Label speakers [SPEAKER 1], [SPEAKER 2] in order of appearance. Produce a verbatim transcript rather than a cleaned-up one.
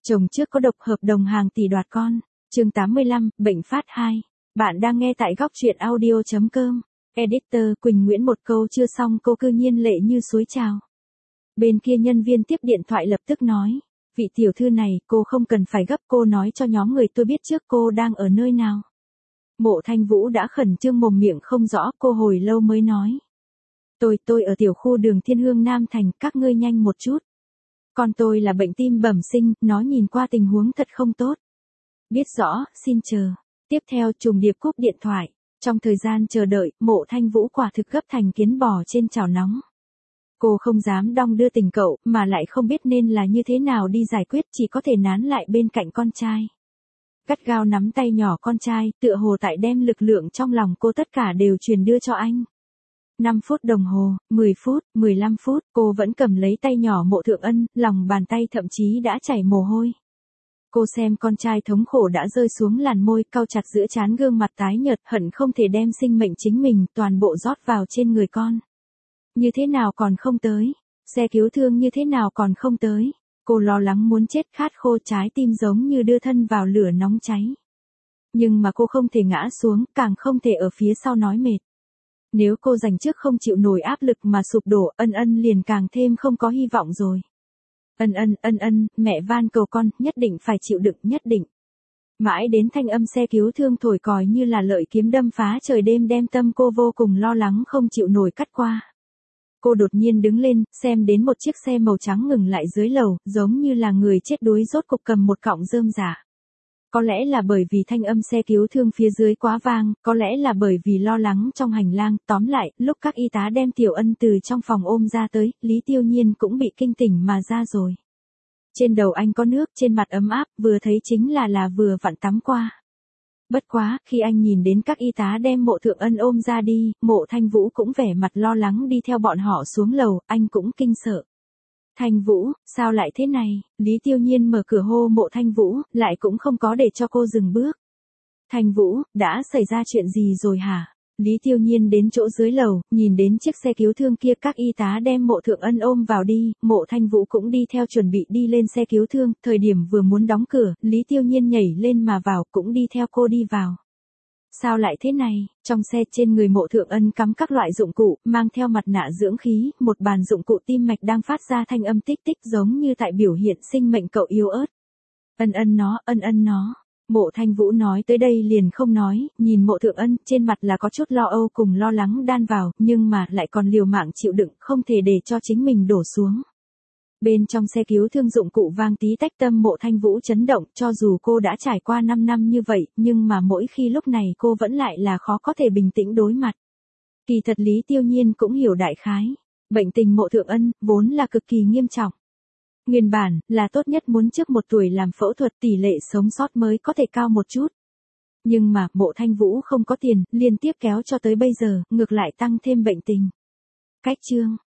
[SPEAKER 1] Chồng trước có độc hợp đồng hàng tỷ đoạt con. Chương tám mươi lăm, bệnh phát hai. Bạn đang nghe tại góc truyện audio chấm com. Editor Quỳnh Nguyễn. Một câu chưa xong cô cư nhiên lệ như suối trào. Bên kia nhân viên tiếp điện thoại lập tức nói. Vị tiểu thư này, cô không cần phải gấp, cô nói cho nhóm người tôi biết trước cô đang ở nơi nào. Mộ Thanh Vũ đã khẩn trương mồm miệng không rõ, cô hồi lâu mới nói. Tôi, tôi ở tiểu khu đường Thiên Hương Nam Thành, các ngươi nhanh một chút. Con tôi là bệnh tim bẩm sinh, nó nhìn qua tình huống thật không tốt. Biết rõ, xin chờ. Tiếp theo trùng điệp cúp điện thoại. Trong thời gian chờ đợi, Mộ Thanh Vũ quả thực gấp thành kiến bò trên chảo nóng. Cô không dám đong đưa tình cậu, mà lại không biết nên là như thế nào đi giải quyết, chỉ có thể nán lại bên cạnh con trai. Gắt gao nắm tay nhỏ con trai, tựa hồ tại đem lực lượng trong lòng cô tất cả đều truyền đưa cho anh. năm phút đồng hồ, mười phút, mười lăm phút, cô vẫn cầm lấy tay nhỏ Mộ Thượng Ân, lòng bàn tay thậm chí đã chảy mồ hôi. Cô xem con trai thống khổ đã rơi xuống làn môi, cau chặt giữa trán, gương mặt tái nhợt, hận không thể đem sinh mệnh chính mình toàn bộ rót vào trên người con. Như thế nào còn không tới? Xe cứu thương như thế nào còn không tới? Cô lo lắng muốn chết, khát khô, trái tim giống như đưa thân vào lửa nóng cháy. Nhưng mà cô không thể ngã xuống, càng không thể ở phía sau nói mệt. Nếu cô giành trước không chịu nổi áp lực mà sụp đổ, Ân Ân liền càng thêm không có hy vọng rồi. Ân Ân, Ân Ân, mẹ van cầu con, nhất định phải chịu đựng, nhất định. Mãi đến thanh âm xe cứu thương thổi còi như là lợi kiếm đâm phá trời đêm, đem tâm cô vô cùng lo lắng không chịu nổi cắt qua. Cô đột nhiên đứng lên, xem đến một chiếc xe màu trắng ngừng lại dưới lầu, giống như là người chết đuối rốt cục cầm một cọng rơm rả. Có lẽ là bởi vì thanh âm xe cứu thương phía dưới quá vang, có lẽ là bởi vì lo lắng trong hành lang, tóm lại, lúc các y tá đem Tiểu Ân từ trong phòng ôm ra tới, Lý Tiêu Nhiên cũng bị kinh tỉnh mà ra rồi. Trên đầu anh có nước, trên mặt ấm áp, vừa thấy chính là là vừa vặn tắm qua. Bất quá, khi anh nhìn đến các y tá đem Mộ Thượng Ân ôm ra đi, Mộ Thanh Vũ cũng vẻ mặt lo lắng đi theo bọn họ xuống lầu, anh cũng kinh sợ. Thanh Vũ, sao lại thế này? Lý Tiêu Nhiên mở cửa hô Mộ Thanh Vũ, lại cũng không có để cho cô dừng bước. Thanh Vũ, đã xảy ra chuyện gì rồi hả? Lý Tiêu Nhiên đến chỗ dưới lầu, nhìn đến chiếc xe cứu thương kia, các y tá đem Mộ Thượng Ân ôm vào đi, Mộ Thanh Vũ cũng đi theo chuẩn bị đi lên xe cứu thương, thời điểm vừa muốn đóng cửa, Lý Tiêu Nhiên nhảy lên mà vào, cũng đi theo cô đi vào. Sao lại thế này? Trong xe trên người Mộ Thượng Ân cắm các loại dụng cụ, mang theo mặt nạ dưỡng khí, một bàn dụng cụ tim mạch đang phát ra thanh âm tích tích giống như tại biểu hiện sinh mệnh cậu yếu ớt. Ân Ân nó, Ân Ân nó. Mộ Thanh Vũ nói tới đây liền không nói, nhìn Mộ Thượng Ân, trên mặt là có chút lo âu cùng lo lắng đan vào, nhưng mà lại còn liều mạng chịu đựng, không thể để cho chính mình đổ xuống. Bên trong xe cứu thương dụng cụ vang tí tách, tâm Mộ Thanh Vũ chấn động, cho dù cô đã trải qua năm năm như vậy, nhưng mà mỗi khi lúc này cô vẫn lại là khó có thể bình tĩnh đối mặt. Kỳ thật Lý Tiêu Nhiên cũng hiểu đại khái. Bệnh tình Mộ Thượng Ân, vốn là cực kỳ nghiêm trọng. Nguyên bản, là tốt nhất muốn trước một tuổi làm phẫu thuật, tỷ lệ sống sót mới có thể cao một chút. Nhưng mà, Mộ Thanh Vũ không có tiền, liên tiếp kéo cho tới bây giờ, ngược lại tăng thêm bệnh tình. Cách chương.